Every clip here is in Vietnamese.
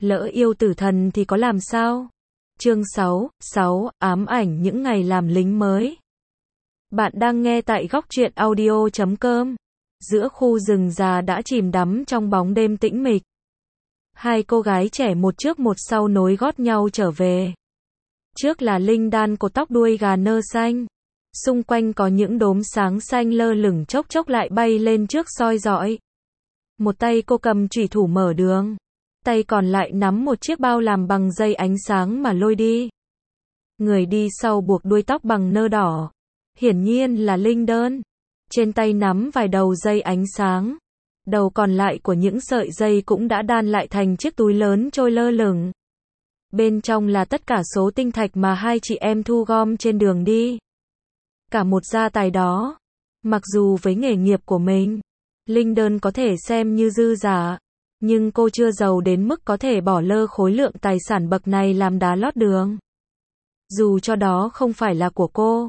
Lỡ yêu tử thần thì có làm sao? Chương 6, ám ảnh những ngày làm lính mới. Bạn đang nghe tại góc truyện audio.com. Giữa khu rừng già đã chìm đắm trong bóng đêm tĩnh mịch. Hai cô gái trẻ một trước một sau nối gót nhau trở về. Trước là Linh Đan cột tóc đuôi gà nơ xanh. Xung quanh có những đốm sáng xanh lơ lửng chốc chốc lại bay lên trước soi rọi. Một tay cô cầm chủy thủ mở đường. Tay còn lại nắm một chiếc bao làm bằng dây ánh sáng mà lôi đi. Người đi sau buộc đuôi tóc bằng nơ đỏ. Hiển nhiên là Linh Đơn. Trên tay nắm vài đầu dây ánh sáng. Đầu còn lại của những sợi dây cũng đã đan lại thành chiếc túi lớn trôi lơ lửng. Bên trong là tất cả số tinh thạch mà hai chị em thu gom trên đường đi. Cả một gia tài đó. Mặc dù với nghề nghiệp của mình, Linh Đơn có thể xem như dư giả, nhưng cô chưa giàu đến mức có thể bỏ lơ khối lượng tài sản bậc này làm đá lót đường. Dù cho đó không phải là của cô.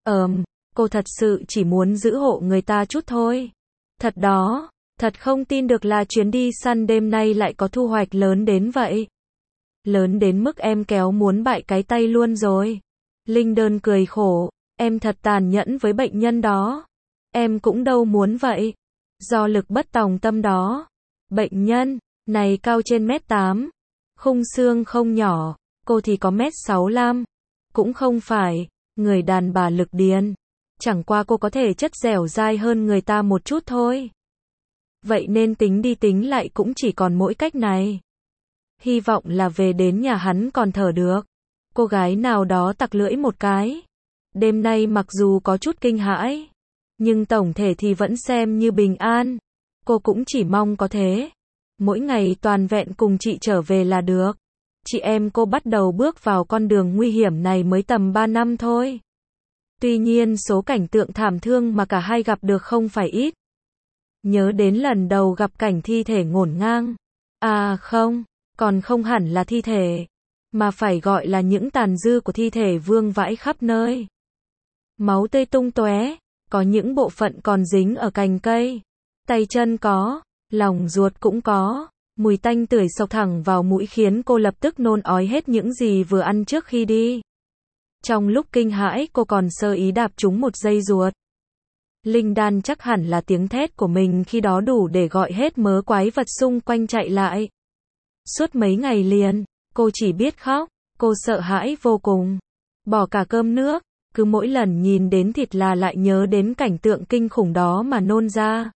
Cô thật sự chỉ muốn giữ hộ người ta chút thôi. Thật đó, thật không tin được là chuyến đi săn đêm nay lại có thu hoạch lớn đến vậy. Lớn đến mức em kéo muốn bại cái tay luôn rồi. Linh Đơn cười khổ, em thật tàn nhẫn với bệnh nhân đó. Em cũng đâu muốn vậy. Do lực bất tòng tâm đó. Bệnh nhân này cao trên mét 8, khung xương không nhỏ, cô thì có mét 65. Cũng không phải người đàn bà lực điên, chẳng qua cô có thể chất dẻo dai hơn người ta một chút thôi. Vậy nên tính đi tính lại cũng chỉ còn mỗi cách này. Hy vọng là về đến nhà hắn còn thở được. Cô gái nào đó tặc lưỡi một cái. Đêm nay mặc dù có chút kinh hãi, nhưng tổng thể thì vẫn xem như bình an. Cô cũng chỉ mong có thế. Mỗi ngày toàn vẹn cùng chị trở về là được. Chị em cô bắt đầu bước vào con đường nguy hiểm này mới tầm 3 năm thôi. Tuy nhiên số cảnh tượng thảm thương mà cả hai gặp được không phải ít. Nhớ đến lần đầu gặp cảnh thi thể ngổn ngang. À không, còn không hẳn là thi thể, mà phải gọi là những tàn dư của thi thể vương vãi khắp nơi. Máu tươi tung tóe, có những bộ phận còn dính ở cành cây. Tay chân có, lòng ruột cũng có. Mùi tanh tưởi xộc thẳng vào mũi khiến cô lập tức nôn ói hết những gì vừa ăn trước khi đi. Trong lúc kinh hãi cô còn sơ ý đạp trúng một dây ruột. Linh Đan chắc hẳn là tiếng thét của mình khi đó đủ để gọi hết mớ quái vật xung quanh chạy lại. Suốt mấy ngày liền, cô chỉ biết khóc, cô sợ hãi vô cùng. Bỏ cả cơm nước, cứ mỗi lần nhìn đến thịt là lại nhớ đến cảnh tượng kinh khủng đó mà nôn ra.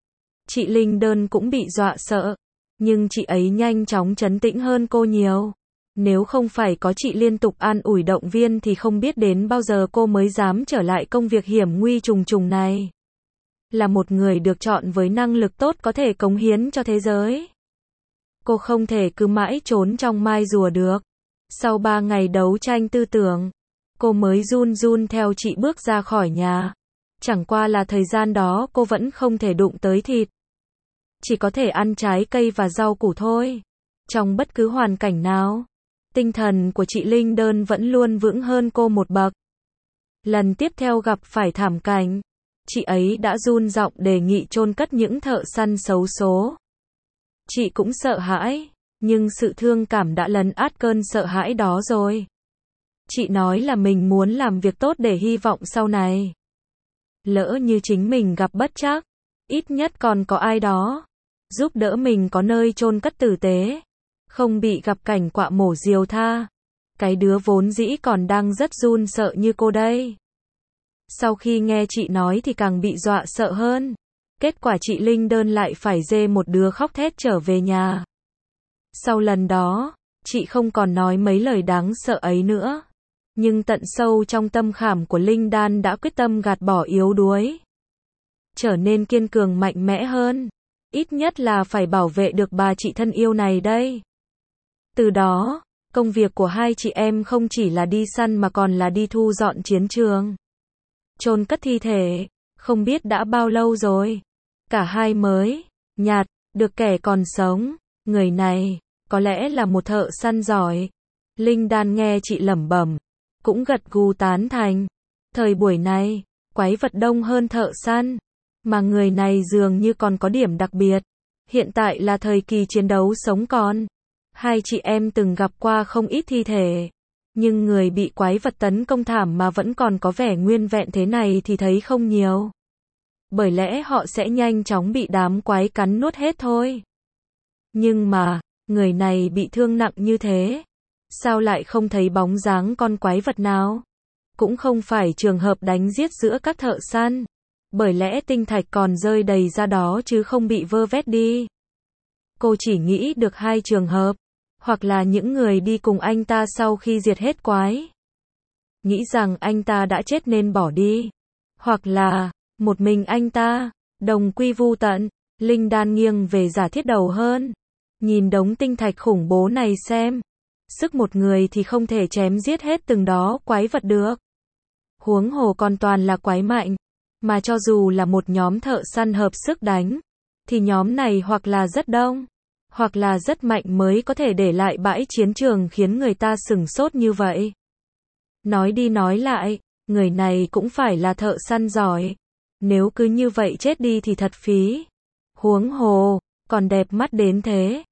Chị Linh Đơn cũng bị dọa sợ, nhưng chị ấy nhanh chóng trấn tĩnh hơn cô nhiều. Nếu không phải có chị liên tục an ủi động viên thì không biết đến bao giờ cô mới dám trở lại công việc hiểm nguy trùng trùng này. Là một người được chọn với năng lực tốt có thể cống hiến cho thế giới. Cô không thể cứ mãi trốn trong mai rùa được. Sau 3 ngày đấu tranh tư tưởng, cô mới run run theo chị bước ra khỏi nhà. Chẳng qua là thời gian đó cô vẫn không thể đụng tới thịt. Chỉ có thể ăn trái cây và rau củ thôi. Trong bất cứ hoàn cảnh nào, tinh thần của chị Linh Đơn vẫn luôn vững hơn cô một bậc. Lần tiếp theo gặp phải thảm cảnh, chị ấy đã run giọng đề nghị chôn cất những thợ săn xấu số. Chị cũng sợ hãi, nhưng sự thương cảm đã lấn át cơn sợ hãi đó rồi. Chị nói là mình muốn làm việc tốt để hy vọng sau này. Lỡ như chính mình gặp bất trắc, ít nhất còn có ai đó giúp đỡ mình có nơi chôn cất tử tế, không bị gặp cảnh quạ mổ diều tha. Cái đứa vốn dĩ còn đang rất run sợ như cô đây. Sau khi nghe chị nói thì càng bị dọa sợ hơn. Kết quả chị Linh Đơn lại phải dê một đứa khóc thét trở về nhà. Sau lần đó, chị không còn nói mấy lời đáng sợ ấy nữa. Nhưng tận sâu trong tâm khảm của Linh Đan đã quyết tâm gạt bỏ yếu đuối. Trở nên kiên cường mạnh mẽ hơn. Ít nhất là phải bảo vệ được bà chị thân yêu này đây. Từ đó, công việc của hai chị em không chỉ là đi săn mà còn là đi thu dọn chiến trường. Chôn cất thi thể, không biết đã bao lâu rồi. Cả hai mới nhặt được kẻ còn sống. Người này, có lẽ là một thợ săn giỏi. Linh Đan nghe chị lẩm bẩm, cũng gật gù tán thành. Thời buổi này, quái vật đông hơn thợ săn. Mà người này dường như còn có điểm đặc biệt. Hiện tại là thời kỳ chiến đấu sống còn. Hai chị em từng gặp qua không ít thi thể, nhưng người bị quái vật tấn công thảm mà vẫn còn có vẻ nguyên vẹn thế này thì thấy không nhiều. Bởi lẽ họ sẽ nhanh chóng bị đám quái cắn nuốt hết thôi. Nhưng mà, người này bị thương nặng như thế, sao lại không thấy bóng dáng con quái vật nào? Cũng không phải trường hợp đánh giết giữa các thợ săn, bởi lẽ tinh thạch còn rơi đầy ra đó chứ không bị vơ vét đi. Cô chỉ nghĩ được hai trường hợp, hoặc là những người đi cùng anh ta sau khi diệt hết quái, nghĩ rằng anh ta đã chết nên bỏ đi, hoặc là một mình anh ta, đồng quy vu tận. Linh Đan nghiêng về giả thiết đầu hơn. Nhìn đống tinh thạch khủng bố này xem, sức một người thì không thể chém giết hết từng đó quái vật được. Huống hồ còn toàn là quái mạnh, mà cho dù là một nhóm thợ săn hợp sức đánh, thì nhóm này hoặc là rất đông, hoặc là rất mạnh mới có thể để lại bãi chiến trường khiến người ta sửng sốt như vậy. Nói đi nói lại, người này cũng phải là thợ săn giỏi. Nếu cứ như vậy chết đi thì thật phí. Huống hồ, còn đẹp mắt đến thế.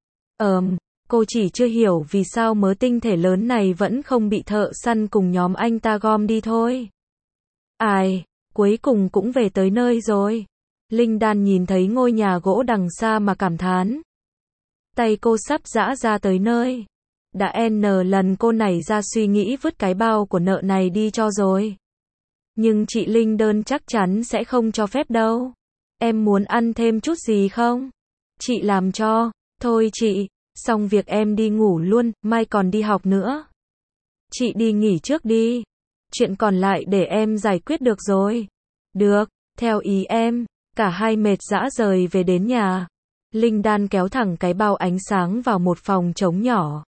Cô chỉ chưa hiểu vì sao mớ tinh thể lớn này vẫn không bị thợ săn cùng nhóm anh ta gom đi thôi. Ai, cuối cùng cũng về tới nơi rồi. Linh Đan nhìn thấy ngôi nhà gỗ đằng xa mà cảm thán. Tay cô sắp giã ra tới nơi. Đã N lần cô nảy ra suy nghĩ vứt cái bao của nợ này đi cho rồi. Nhưng chị Linh Đơn chắc chắn sẽ không cho phép đâu. Em muốn ăn thêm chút gì không? Chị làm cho. Thôi chị, xong việc em đi ngủ luôn, mai còn đi học nữa. Chị đi nghỉ trước đi. Chuyện còn lại để em giải quyết được rồi. Được, theo ý em. Cả hai mệt rã rời về đến nhà. Linh Đan kéo thẳng cái bao ánh sáng vào một phòng trống nhỏ.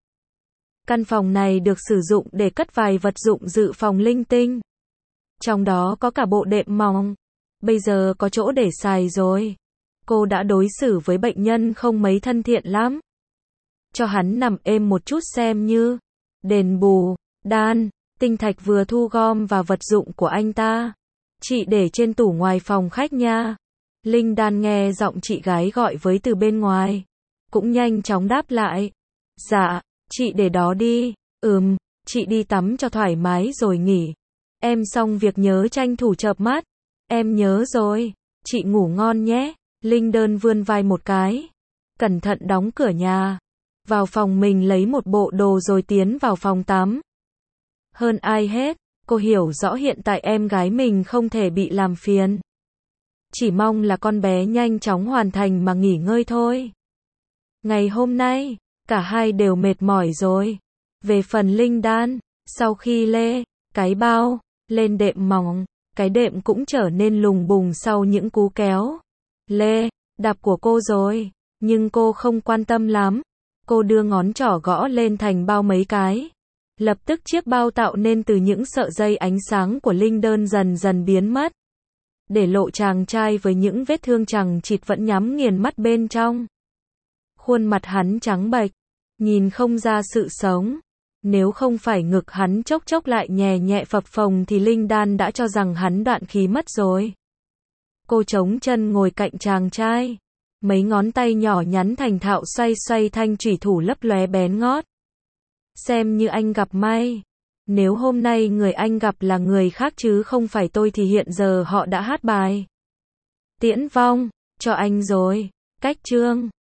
Căn phòng này được sử dụng để cất vài vật dụng dự phòng linh tinh. Trong đó có cả bộ đệm mỏng. Bây giờ có chỗ để xài rồi. Cô đã đối xử với bệnh nhân không mấy thân thiện lắm. Cho hắn nằm êm một chút xem như đền bù. Đan, tinh thạch vừa thu gom và vật dụng của anh ta. Chị để trên tủ ngoài phòng khách nha. Linh Đan nghe giọng chị gái gọi với từ bên ngoài. Cũng nhanh chóng đáp lại. Dạ, chị để đó đi. Chị đi tắm cho thoải mái rồi nghỉ. Em xong việc nhớ tranh thủ chợp mắt. Em nhớ rồi. Chị ngủ ngon nhé. Linh Đơn vươn vai một cái. Cẩn thận đóng cửa nhà. Vào phòng mình lấy một bộ đồ rồi tiến vào phòng tắm. Hơn ai hết, cô hiểu rõ hiện tại em gái mình không thể bị làm phiền. Chỉ mong là con bé nhanh chóng hoàn thành mà nghỉ ngơi thôi. Ngày hôm nay, cả hai đều mệt mỏi rồi. Về phần Linh Đan, sau khi lê cái bao lên đệm mỏng, cái đệm cũng trở nên lùng bùng sau những cú kéo lê đạp của cô rồi. Nhưng cô không quan tâm lắm. Cô đưa ngón trỏ gõ lên thành bao mấy cái. Lập tức chiếc bao tạo nên từ những sợi dây ánh sáng của Linh Đơn dần dần biến mất. Để lộ chàng trai với những vết thương chằng chịt vẫn nhắm nghiền mắt bên trong. Khuôn mặt hắn trắng bệch, nhìn không ra sự sống. Nếu không phải ngực hắn chốc chốc lại nhè nhẹ phập phồng thì Linh Đan đã cho rằng hắn đoạn khí mất rồi. Cô chống chân ngồi cạnh chàng trai. Mấy ngón tay nhỏ nhắn thành thạo xoay xoay thanh chủy thủ lấp lóe bén ngót. Xem như anh gặp may. Nếu hôm nay người anh gặp là người khác chứ không phải tôi thì hiện giờ họ đã hát bài Tiễn Vong cho anh rồi. Cách chương